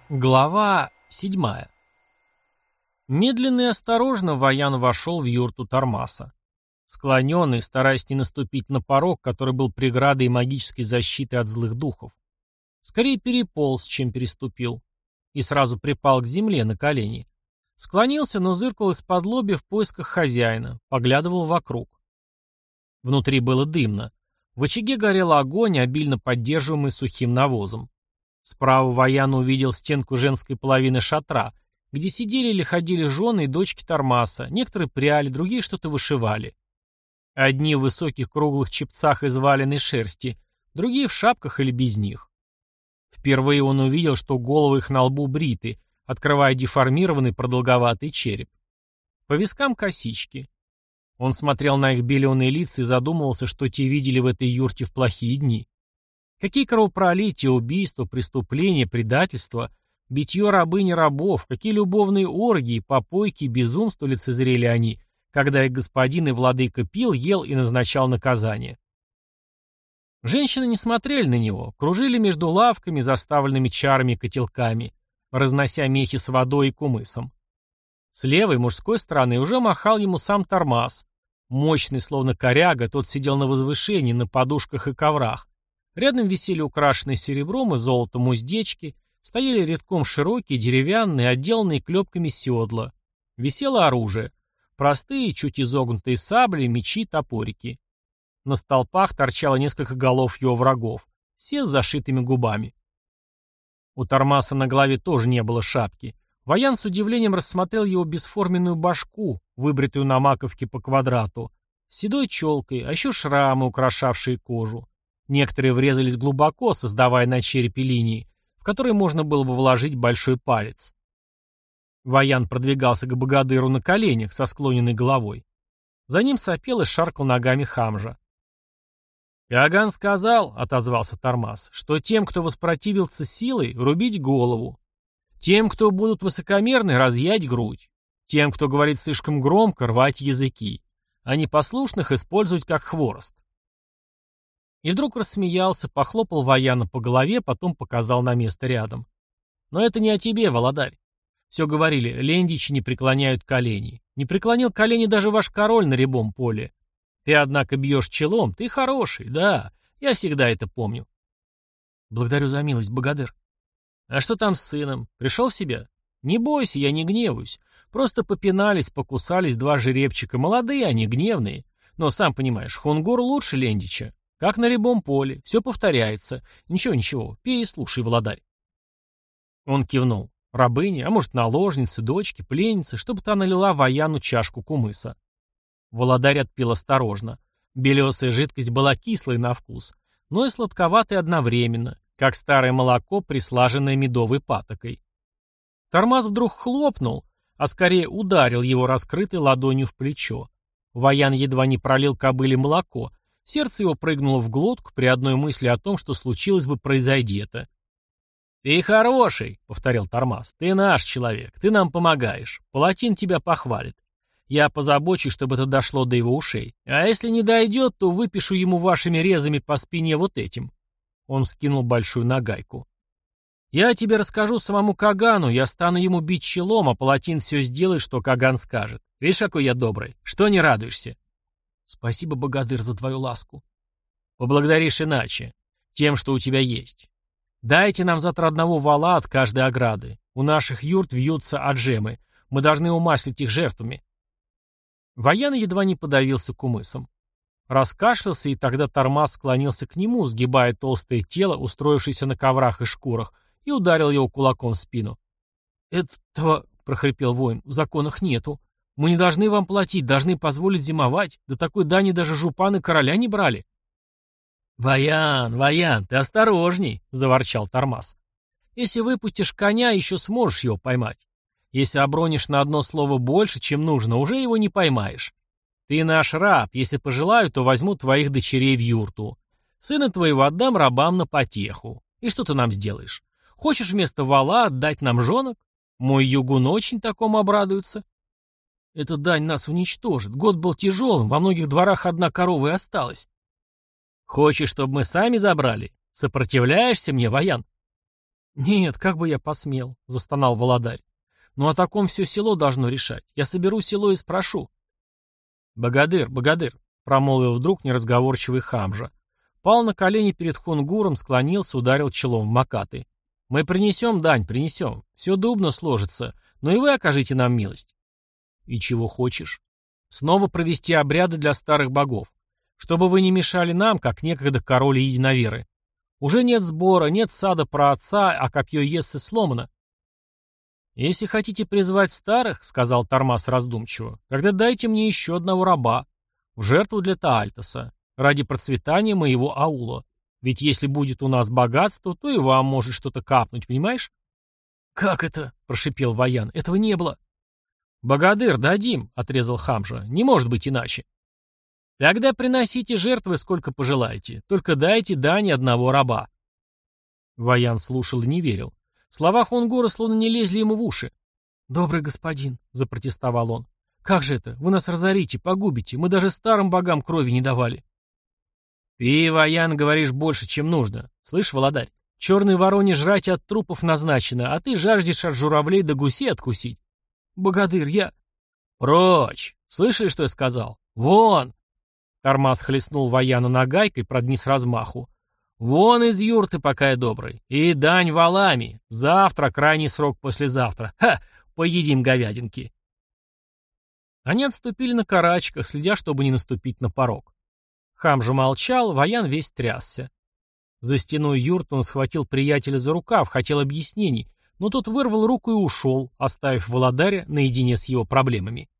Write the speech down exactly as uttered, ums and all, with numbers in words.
Глава седьмая. Медленно и осторожно Ваян вошел в юрту Тормаса. Склоненный, стараясь не наступить на порог, который был преградой и магической защитой от злых духов. Скорее переполз, чем переступил. И сразу припал к земле на колени. Склонился, но зыркал из-под лобья в поисках хозяина, поглядывал вокруг. Внутри было дымно. В очаге горел огонь, обильно поддерживаемый сухим навозом. Справа Ваян увидел стенку женской половины шатра, где сидели или ходили жены и дочки Тормаса, некоторые пряли, другие что-то вышивали. Одни в высоких круглых чепцах из валеной шерсти, другие в шапках или без них. Впервые он увидел, что головы их на лбу бриты, открывая деформированный продолговатый череп. По вискам косички. Он смотрел на их беленые лица и задумывался, что те видели в этой юрте в плохие дни. Какие кровопролития, убийства, преступления, предательства, битье рабынь и рабов, какие любовные оргии, попойки и безумства лицезрели они, когда их господин и владыка пил, ел и назначал наказание. Женщины не смотрели на него, кружили между лавками, заставленными чарами и котелками, разнося мехи с водой и кумысом. С левой мужской стороны уже махал ему сам Тормас. Мощный, словно коряга, тот сидел на возвышении, на подушках и коврах. Рядом висели украшенные серебром и золотом уздечки, стояли редком широкие, деревянные, отделанные клепками седла. Висело оружие. Простые, чуть изогнутые сабли, мечи, топорики. На столпах торчало несколько голов его врагов, все с зашитыми губами. У Тормаса на голове тоже не было шапки. Ваян с удивлением рассмотрел его бесформенную башку, выбритую на маковке по квадрату, с седой челкой, а еще шрамы, украшавшие кожу. Некоторые врезались глубоко, создавая на черепе линии, в которые можно было бы вложить большой палец. Ваян продвигался к богадыру на коленях, со склоненной головой. За ним сопел и шаркал ногами Хамжа. «Иоганн сказал, — отозвался Тормас, — что тем, кто воспротивился силой, рубить голову. Тем, кто будут высокомерны, разъять грудь. Тем, кто говорит слишком громко, рвать языки. А непослушных использовать как хворост». И вдруг рассмеялся, похлопал Ваяна по голове, потом показал на место рядом. «Но это не о тебе, Володарь. Все говорили, лендичи не преклоняют колени. Не преклонил колени даже ваш король на рябом поле. Ты, однако, бьешь челом, ты хороший, да, я всегда это помню». «Благодарю за милость, богатырь». «А что там с сыном? Пришел в себя? Не бойся, я не гневаюсь. Просто попинались, покусались два жеребчика, молодые они, гневные. Но, сам понимаешь, Хунгур лучше лендича. Как на рябом поле, все повторяется. Ничего-ничего, пей и слушай, Владарь». Он кивнул. Рабыня, а может, наложницы, дочки, пленницы, чтобы та налила Ваяну чашку кумыса. Володарь отпил осторожно. Белесая жидкость была кислой на вкус, но и сладковатой одновременно, как старое молоко, прислаженное медовой патокой. Тормаз вдруг хлопнул, а скорее ударил его раскрытой ладонью в плечо. Ваян едва не пролил кобыле молоко. Сердце его прыгнуло в глотку при одной мысли о том, что случилось бы, произойди это. «Ты хороший», — повторил Тормас, — «ты наш человек, ты нам помогаешь. Палатин тебя похвалит. Я позабочусь, чтобы это дошло до его ушей. А если не дойдет, то выпишу ему вашими резами по спине вот этим». Он скинул большую нагайку. «Я тебе расскажу самому Кагану, я стану ему бить челом, а Палатин все сделает, что Каган скажет. Видишь, какой я добрый. Что не радуешься?» «Спасибо, богатырь, за твою ласку». «Поблагодаришь иначе. Тем, что у тебя есть. Дайте нам завтра одного вала от каждой ограды. У наших юрт вьются аджемы. Мы должны умаслить их жертвами». Ваян едва не подавился кумысом. Раскашлялся, и тогда Тормас склонился к нему, сгибая толстое тело, устроившееся на коврах и шкурах, и ударил его кулаком в спину. «Этого, — прохрипел воин, — в законах нету. Мы не должны вам платить, должны позволить зимовать. До такой дани даже жупаны короля не брали». «Ваян, Ваян, ты осторожней», — заворчал Тормас. «Если выпустишь коня, еще сможешь его поймать. Если обронишь на одно слово больше, чем нужно, уже его не поймаешь. Ты наш раб, если пожелаю, то возьму твоих дочерей в юрту. Сына твоего отдам рабам на потеху. И что ты нам сделаешь? Хочешь вместо вала отдать нам жонок? Мой югун очень такому обрадуется». «Эта дань нас уничтожит. Год был тяжелым, во многих дворах одна корова и осталась». «Хочешь, чтобы мы сами забрали? Сопротивляешься мне, Ваян?» «Нет, как бы я посмел», — застонал Володарь. «Ну о таком все село должно решать. Я соберу село и спрошу». «Богатырь, богатырь», — промолвил вдруг неразговорчивый Хамжа. Пал на колени перед хунгуром, склонился, ударил челом в макаты. «Мы принесем дань, принесем. Все дубно сложится. Но и вы окажите нам милость». «И чего хочешь?» «Снова провести обряды для старых богов. Чтобы вы не мешали нам, как некогда король и единоверы. Уже нет сбора, нет сада праотца, а копье Ессы сломано». «Если хотите призвать старых, — сказал Тормас раздумчиво, — тогда дайте мне еще одного раба, в жертву для Таальтоса, ради процветания моего аула. Ведь если будет у нас богатство, то и вам может что-то капнуть, понимаешь?» «Как это?» — прошипел Ваян. «Этого не было». «Богатырь, дадим», — отрезал Хамжа. «Не может быть иначе». «Тогда приносите жертвы сколько пожелаете, только дайте дани одного раба». Ваян слушал и не верил. Слова хунгура словно не лезли ему в уши. «Добрый господин», — запротестовал он, — «как же это? Вы нас разорите, погубите. Мы даже старым богам крови не давали». «Ты, Ваян, говоришь больше, чем нужно. Слышь, Володарь, черной вороне жрать от трупов назначено, а ты жаждешь от журавлей до гусей откусить». «Богатырь, я...» «Прочь! Слышали, что я сказал? Вон!» Тормас хлестнул Ваяна нагайкой, продни с размаху. «Вон из юрты, пока я добрый. И дань валами. Завтра, крайний срок послезавтра. Ха! Поедим говядинки». Они отступили на карачках, следя, чтобы не наступить на порог. Хамжа молчал, Ваян весь трясся. За стеной юрты он схватил приятеля за рукав, хотел объяснений, но тот вырвал руку и ушел, оставив Володаря наедине с его проблемами.